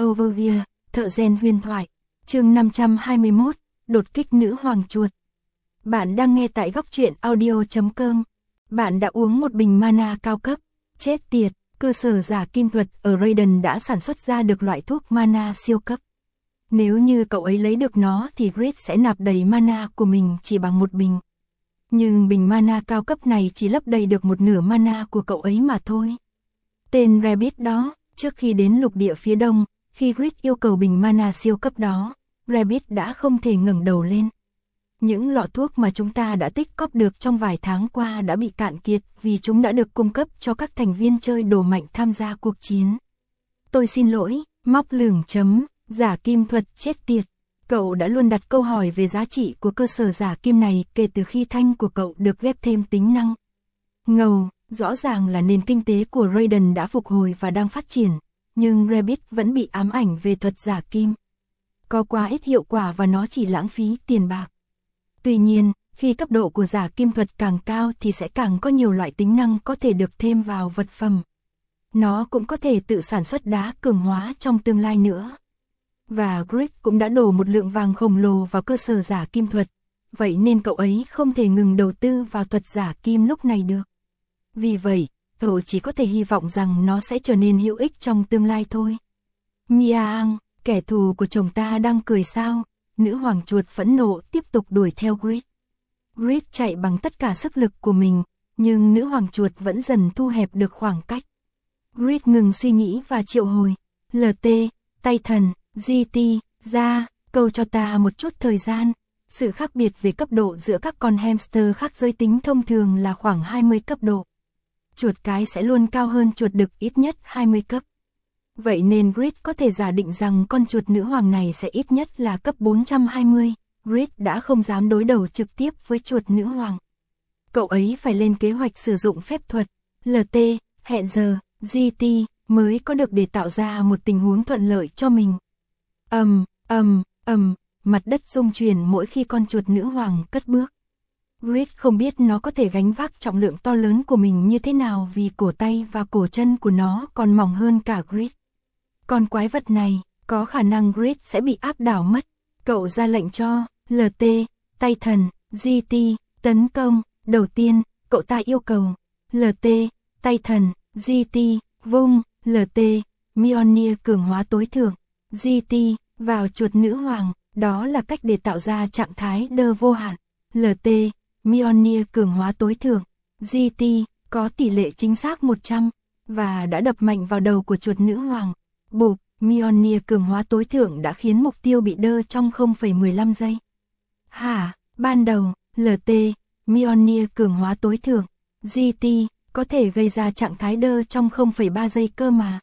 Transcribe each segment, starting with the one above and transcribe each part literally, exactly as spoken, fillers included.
Overview, thợ rèn huyền thoại, chương năm trăm hai mươi mốt, đột kích nữ hoàng chuột. Bạn đang nghe tại góc truyện audio chấm com. Bạn đã uống một bình mana cao cấp. Chết tiệt, cơ sở giả kim thuật ở Raiden đã sản xuất ra được loại thuốc mana siêu cấp. Nếu như cậu ấy lấy được nó thì Grid sẽ nạp đầy mana của mình chỉ bằng một bình. Nhưng bình mana cao cấp này chỉ lấp đầy được một nửa mana của cậu ấy mà thôi. Tên Rabbit đó, trước khi đến lục địa phía đông, khi Grid yêu cầu bình mana siêu cấp đó, Rabbit đã không thể ngẩng đầu lên. Những lọ thuốc mà chúng ta đã tích cóp được trong vài tháng qua đã bị cạn kiệt vì chúng đã được cung cấp cho các thành viên chơi đồ mạnh tham gia cuộc chiến. Tôi xin lỗi, móc lửng chấm, giả kim thuật chết tiệt. Cậu đã luôn đặt câu hỏi về giá trị của cơ sở giả kim này kể từ khi thanh của cậu được ghép thêm tính năng. Ngầu, rõ ràng là nền kinh tế của Raiden đã phục hồi và đang phát triển, nhưng Rabbit vẫn bị ám ảnh về thuật giả kim. Có quá ít hiệu quả và nó chỉ lãng phí tiền bạc. Tuy nhiên, khi cấp độ của giả kim thuật càng cao thì sẽ càng có nhiều loại tính năng có thể được thêm vào vật phẩm. Nó cũng có thể tự sản xuất đá cường hóa trong tương lai nữa. Và Grid cũng đã đổ một lượng vàng khổng lồ vào cơ sở giả kim thuật, vậy nên cậu ấy không thể ngừng đầu tư vào thuật giả kim lúc này được. Vì vậy, cậu chỉ có thể hy vọng rằng nó sẽ trở nên hữu ích trong tương lai thôi. Miang, kẻ thù của chồng ta đang cười sao? Nữ hoàng chuột phẫn nộ tiếp tục đuổi theo Grid. Grid chạy bằng tất cả sức lực của mình, nhưng nữ hoàng chuột vẫn dần thu hẹp được khoảng cách. Grid ngừng suy nghĩ và triệu hồi. lờ tê, tay thần, giê tê, ra, câu cho ta một chút thời gian. Sự khác biệt về cấp độ giữa các con hamster khác giới tính thông thường là khoảng hai mươi cấp độ. Chuột cái sẽ luôn cao hơn chuột đực ít nhất hai mươi cấp. Vậy nên Grid có thể giả định rằng con chuột nữ hoàng này sẽ ít nhất là cấp bốn trăm hai mươi. Grid đã không dám đối đầu trực tiếp với chuột nữ hoàng. Cậu ấy phải lên kế hoạch sử dụng phép thuật, lờ tê, hẹn giờ, giê tê, mới có được để tạo ra một tình huống thuận lợi cho mình. Ầm, ầm, ầm, mặt đất rung chuyển mỗi khi con chuột nữ hoàng cất bước. Grid không biết nó có thể gánh vác trọng lượng to lớn của mình như thế nào vì cổ tay và cổ chân của nó còn mỏng hơn cả Grid. Con quái vật này, có khả năng Grid sẽ bị áp đảo mất. Cậu ra lệnh cho lờ tê, tay thần, giê tê, tấn công. Đầu tiên, cậu ta yêu cầu lờ tê, tay thần, giê tê, vung, lờ tê, Mjolnir cường hóa tối thượng, giê tê, vào chuột nữ hoàng. Đó là cách để tạo ra trạng thái đơ vô hạn. lờ tê, Mjolnir cường hóa tối thượng, giê tê, có tỷ lệ chính xác một trăm, và đã đập mạnh vào đầu của chuột nữ hoàng. Bụp, Mjolnir cường hóa tối thượng đã khiến mục tiêu bị đơ trong không phẩy mười lăm giây. Hả, ban đầu, lờ tê, Mjolnir cường hóa tối thượng, giê tê, có thể gây ra trạng thái đơ trong không phẩy ba giây cơ mà.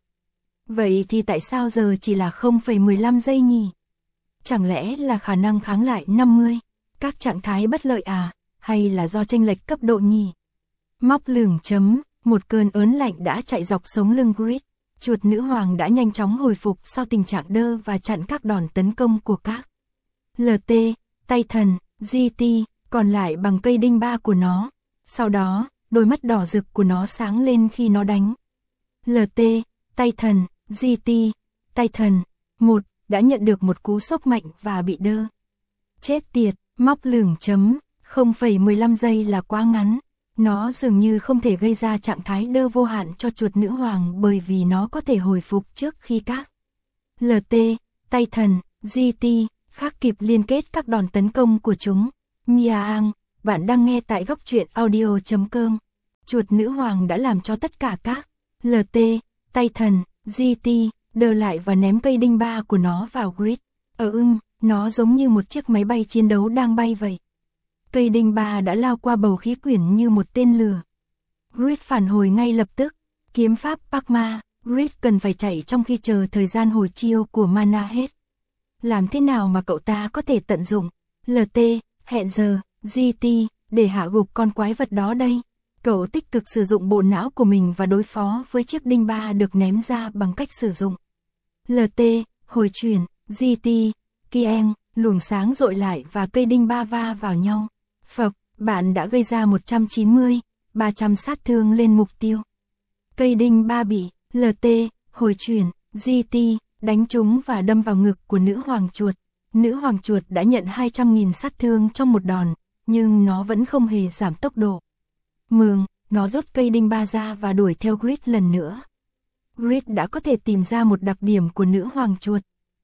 Vậy thì tại sao giờ chỉ là không phẩy mười lăm giây nhỉ? Chẳng lẽ là khả năng kháng lại năm mươi, các trạng thái bất lợi à, hay là do chênh lệch cấp độ nhỉ? Móc lửng chấm, một cơn ớn lạnh đã chạy dọc sống lưng Grid. Chuột nữ hoàng đã nhanh chóng hồi phục sau tình trạng đơ và chặn các đòn tấn công của các lờ tê, tay thần, giê tê, còn lại bằng cây đinh ba của nó. Sau đó, đôi mắt đỏ rực của nó sáng lên khi nó đánh. lờ tê, tay thần, giê tê, tay thần, một, đã nhận được một cú sốc mạnh và bị đơ. Chết tiệt, móc lửng chấm, không phẩy mười lăm giây là quá ngắn. Nó dường như không thể gây ra trạng thái đơ vô hạn cho chuột nữ hoàng bởi vì nó có thể hồi phục trước khi các lờ tê, tay thần, giê tê, khác kịp liên kết các đòn tấn công của chúng. Miang, bạn đang nghe tại góc truyện audio chấm com. Chuột nữ hoàng đã làm cho tất cả các lờ tê, tay thần, giê tê, đơ lại và ném cây đinh ba của nó vào Grid. Ờ ưng, nó giống như một chiếc máy bay chiến đấu đang bay vậy. Cây đinh ba đã lao qua bầu khí quyển như một tên lửa. Grid phản hồi ngay lập tức. Kiếm pháp Parkma, Grid cần phải chạy trong khi chờ thời gian hồi chiêu của mana hết. Làm thế nào mà cậu ta có thể tận dụng lờ tê, hẹn giờ, giê tê để hạ gục con quái vật đó đây? Cậu tích cực sử dụng bộ não của mình và đối phó với chiếc đinh ba được ném ra bằng cách sử dụng lờ tê, hồi chuyển, giê tê, kieng, luồng sáng dội lại và cây đinh ba va vào nhau. Phập, bạn đã gây ra một trăm chín mươi, ba trăm sát thương lên mục tiêu. Cây đinh ba bị lờ tê, hồi chuyển, giê tê, đánh trúng và đâm vào ngực của nữ hoàng chuột. Nữ hoàng chuột đã nhận hai trăm nghìn sát thương trong một đòn, nhưng nó vẫn không hề giảm tốc độ. Mường, nó rút cây đinh ba ra và đuổi theo Grid lần nữa. Grid đã có thể tìm ra một đặc điểm của nữ hoàng chuột.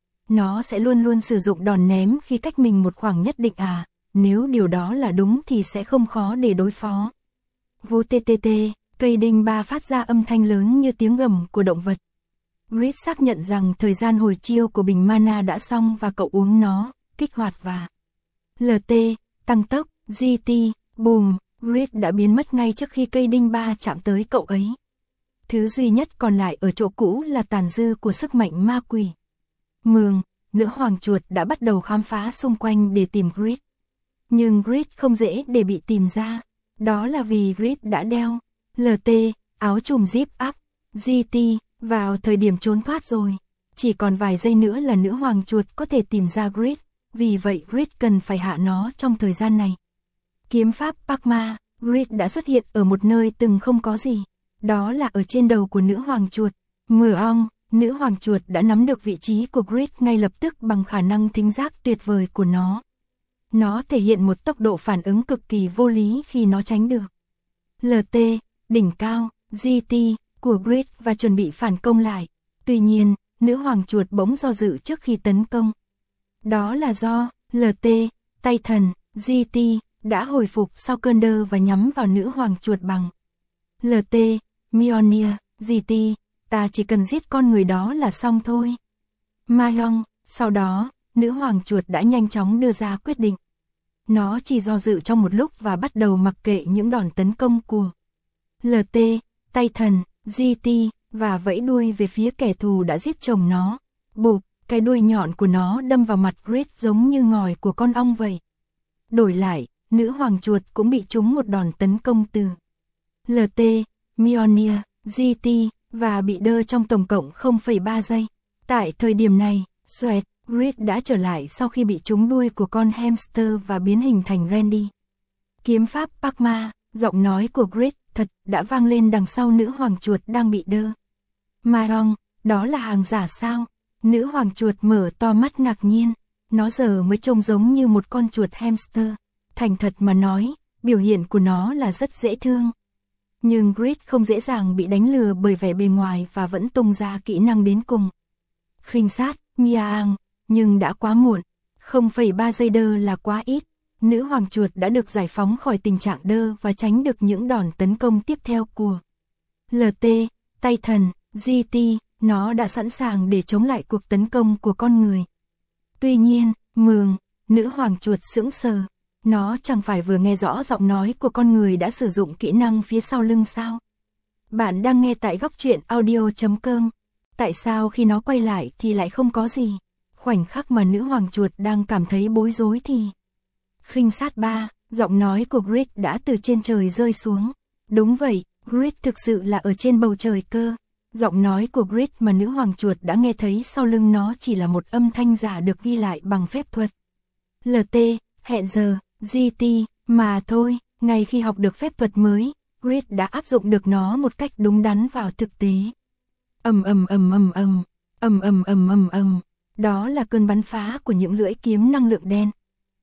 Nó sẽ luôn luôn sử dụng đòn ném khi cách mình một khoảng nhất định à, nếu điều đó là đúng thì sẽ không khó để đối phó. Vù tê tê tê, cây đinh ba phát ra âm thanh lớn như tiếng gầm của động vật. Grid xác nhận rằng thời gian hồi chiêu của bình mana đã xong và cậu uống nó, kích hoạt và lờ tê, tăng tốc, giê tê, boom, Grid đã biến mất ngay trước khi cây đinh ba chạm tới cậu ấy. Thứ duy nhất còn lại ở chỗ cũ là tàn dư của sức mạnh ma quỷ. Mường, nữ hoàng chuột đã bắt đầu khám phá xung quanh để tìm Grid. Nhưng Grid không dễ để bị tìm ra. Đó là vì Grid đã đeo lờ tê, áo trùm zip up, giê tê, vào thời điểm trốn thoát rồi. Chỉ còn vài giây nữa là nữ hoàng chuột có thể tìm ra Grid, vì vậy Grid cần phải hạ nó trong thời gian này. Kiếm pháp Pakma, Grid đã xuất hiện ở một nơi từng không có gì. Đó là ở trên đầu của nữ hoàng chuột. Mờ ong, nữ hoàng chuột đã nắm được vị trí của Grid ngay lập tức bằng khả năng thính giác tuyệt vời của nó. Nó thể hiện một tốc độ phản ứng cực kỳ vô lý khi nó tránh được lờ tê, đỉnh cao, giê tê của Grid và chuẩn bị phản công lại. Tuy nhiên, nữ hoàng chuột bỗng do dự trước khi tấn công. Đó là do lờ tê, tay thần, giê tê đã hồi phục sau cơn đơ và nhắm vào nữ hoàng chuột bằng lờ tê, Mjolnir, giê tê, ta chỉ cần giết con người đó là xong thôi. Mahjong, sau đó, nữ hoàng chuột đã nhanh chóng đưa ra quyết định. Nó chỉ do dự trong một lúc và bắt đầu mặc kệ những đòn tấn công của lờ tê, tay thần, giê tê, và vẫy đuôi về phía kẻ thù đã giết chồng nó. Bụp, cái đuôi nhọn của nó đâm vào mặt Grid giống như ngòi của con ong vậy. Đổi lại, nữ hoàng chuột cũng bị trúng một đòn tấn công từ lờ tê, Mjolnir, giê tê, và bị đơ trong tổng cộng không phẩy ba giây. Tại thời điểm này, xoẹt, Grid đã trở lại sau khi bị trúng đuôi của con hamster và biến hình thành Randy. Kiếm pháp Pakma, giọng nói của Grid thật đã vang lên đằng sau nữ hoàng chuột đang bị đơ. Mahjong, đó là hàng giả sao? Nữ hoàng chuột mở to mắt ngạc nhiên. Nó giờ mới trông giống như một con chuột hamster. Thành thật mà nói, biểu hiện của nó là rất dễ thương. Nhưng Grid không dễ dàng bị đánh lừa bởi vẻ bề ngoài và vẫn tung ra kỹ năng đến cùng. Khinh sát, Miaang, nhưng đã quá muộn. không phẩy ba giây đơ là quá ít. Nữ hoàng chuột đã được giải phóng khỏi tình trạng đơ và tránh được những đòn tấn công tiếp theo của lờ tê, tay thần, giê tê. Nó đã sẵn sàng để chống lại cuộc tấn công của con người. Tuy nhiên, mường, nữ hoàng chuột sững sờ. Nó chẳng phải vừa nghe rõ giọng nói của con người đã sử dụng kỹ năng phía sau lưng sao? Bạn đang nghe tại góc truyện audio chấm com. Tại sao khi nó quay lại thì lại không có gì? Khoảnh khắc mà nữ hoàng chuột đang cảm thấy bối rối thì... Khinh sát ba, giọng nói của Grid đã từ trên trời rơi xuống. Đúng vậy, Grid thực sự là ở trên bầu trời cơ. Giọng nói của Grid mà nữ hoàng chuột đã nghe thấy sau lưng nó chỉ là một âm thanh giả được ghi lại bằng phép thuật lờ tê, hẹn giờ, giê tê, mà thôi. Ngay khi học được phép thuật mới, Grid đã áp dụng được nó một cách đúng đắn vào thực tế. Ầm ầm ầm ầm ầm, ầm ầm ầm ầm ầm. Đó là cơn bắn phá của những lưỡi kiếm năng lượng đen.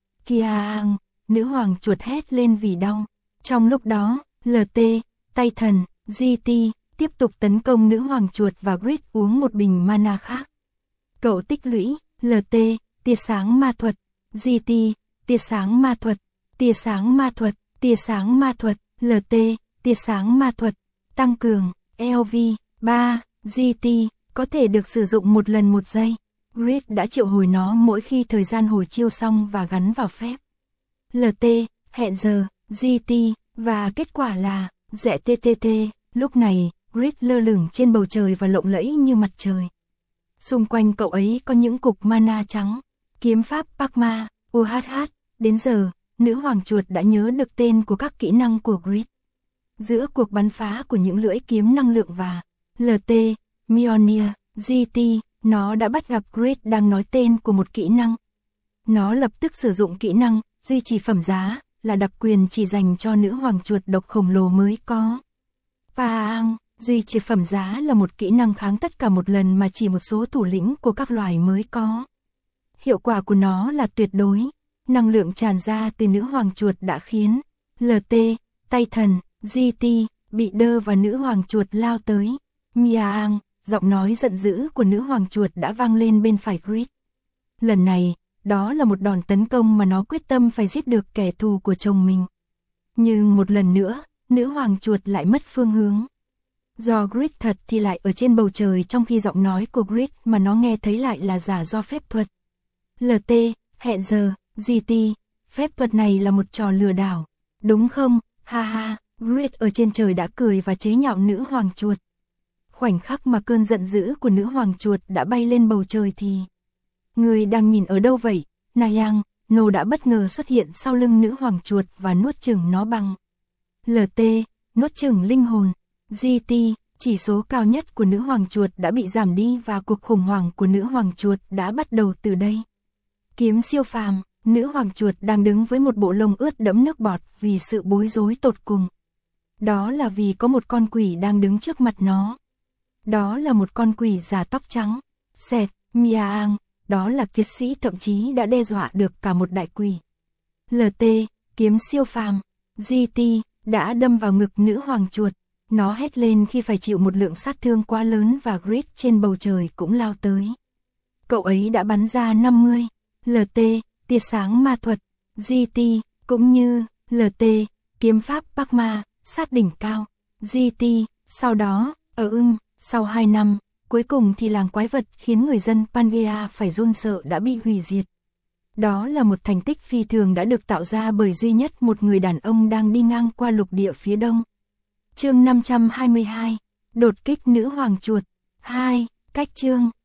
Kiaang, nữ hoàng chuột hét lên vì đau. Trong lúc đó, lờ tê, tay thần, giê tê tiếp tục tấn công nữ hoàng chuột và Grid uống một bình mana khác. Cậu tích lũy, lờ tê, tia sáng ma thuật, giê tê, tia sáng ma thuật, tia sáng ma thuật, tia sáng ma thuật, lờ tê, tia sáng ma thuật, tăng cường, lờ vê, ba, giê tê, có thể được sử dụng một lần một giây. Grid đã triệu hồi nó mỗi khi thời gian hồi chiêu xong và gắn vào phép lờ tê, hẹn giờ, giê tê, và kết quả là dẹ tê tê tê. Lúc này, Grid lơ lửng trên bầu trời và lộng lẫy như mặt trời. Xung quanh cậu ấy có những cục mana trắng. Kiếm pháp Pakma, u hát hát. Đến giờ, nữ hoàng chuột đã nhớ được tên của các kỹ năng của Grid. Giữa cuộc bắn phá của những lưỡi kiếm năng lượng và lờ tê, Mjolnir, giê tê, nó đã bắt gặp Grid đang nói tên của một kỹ năng. Nó lập tức sử dụng kỹ năng duy trì phẩm giá, là đặc quyền chỉ dành cho nữ hoàng chuột độc khổng lồ mới có. Paang, Duy trì phẩm giá là một kỹ năng kháng tất cả một lần mà chỉ một số thủ lĩnh của các loài mới có. Hiệu quả của nó là tuyệt đối. Năng lượng tràn ra từ nữ hoàng chuột đã khiến lờ tê, tay thần, giê tê, bị đơ và nữ hoàng chuột lao tới. Miang, giọng nói giận dữ của nữ hoàng chuột đã vang lên bên phải Grid. Lần này, đó là một đòn tấn công mà nó quyết tâm phải giết được kẻ thù của chồng mình. Nhưng một lần nữa, nữ hoàng chuột lại mất phương hướng. Do Grid thật thì lại ở trên bầu trời, trong khi giọng nói của Grid mà nó nghe thấy lại là giả do phép thuật. lờ tê, hẹn giờ, giê tê, phép thuật này là một trò lừa đảo, đúng không? Ha ha, Grid ở trên trời đã cười và chế nhạo nữ hoàng chuột. Khoảnh khắc mà cơn giận dữ của nữ hoàng chuột đã bay lên bầu trời thì... Người đang nhìn ở đâu vậy? Nayang, Nô đã bất ngờ xuất hiện sau lưng nữ hoàng chuột và nuốt chửng nó bằng lờ tê, nuốt chửng linh hồn. giê tê, chỉ số cao nhất của nữ hoàng chuột đã bị giảm đi và cuộc khủng hoảng của nữ hoàng chuột đã bắt đầu từ đây. Kiếm siêu phàm, nữ hoàng chuột đang đứng với một bộ lông ướt đẫm nước bọt vì sự bối rối tột cùng. Đó là vì có một con quỷ đang đứng trước mặt nó. Đó là một con quỷ già tóc trắng. Sẹt, Miang, đó là kiệt sĩ thậm chí đã đe dọa được cả một đại quỷ. lờ tê, kiếm siêu phàm, giê tê, đã đâm vào ngực nữ hoàng chuột. Nó hét lên khi phải chịu một lượng sát thương quá lớn và Grid trên bầu trời cũng lao tới. Cậu ấy đã bắn ra năm mươi. lờ tê, tia sáng ma thuật. giê tê, cũng như lờ tê, kiếm pháp Bắc Ma, sát đỉnh cao. giê tê, sau đó, ở ưng, sau hai năm, cuối cùng thì làng quái vật khiến người dân Pangea phải run sợ đã bị hủy diệt. Đó là một thành tích phi thường đã được tạo ra bởi duy nhất một người đàn ông đang đi ngang qua lục địa phía đông. Chương năm trăm hai mươi hai, đột kích nữ hoàng chuột. hai, cách chương.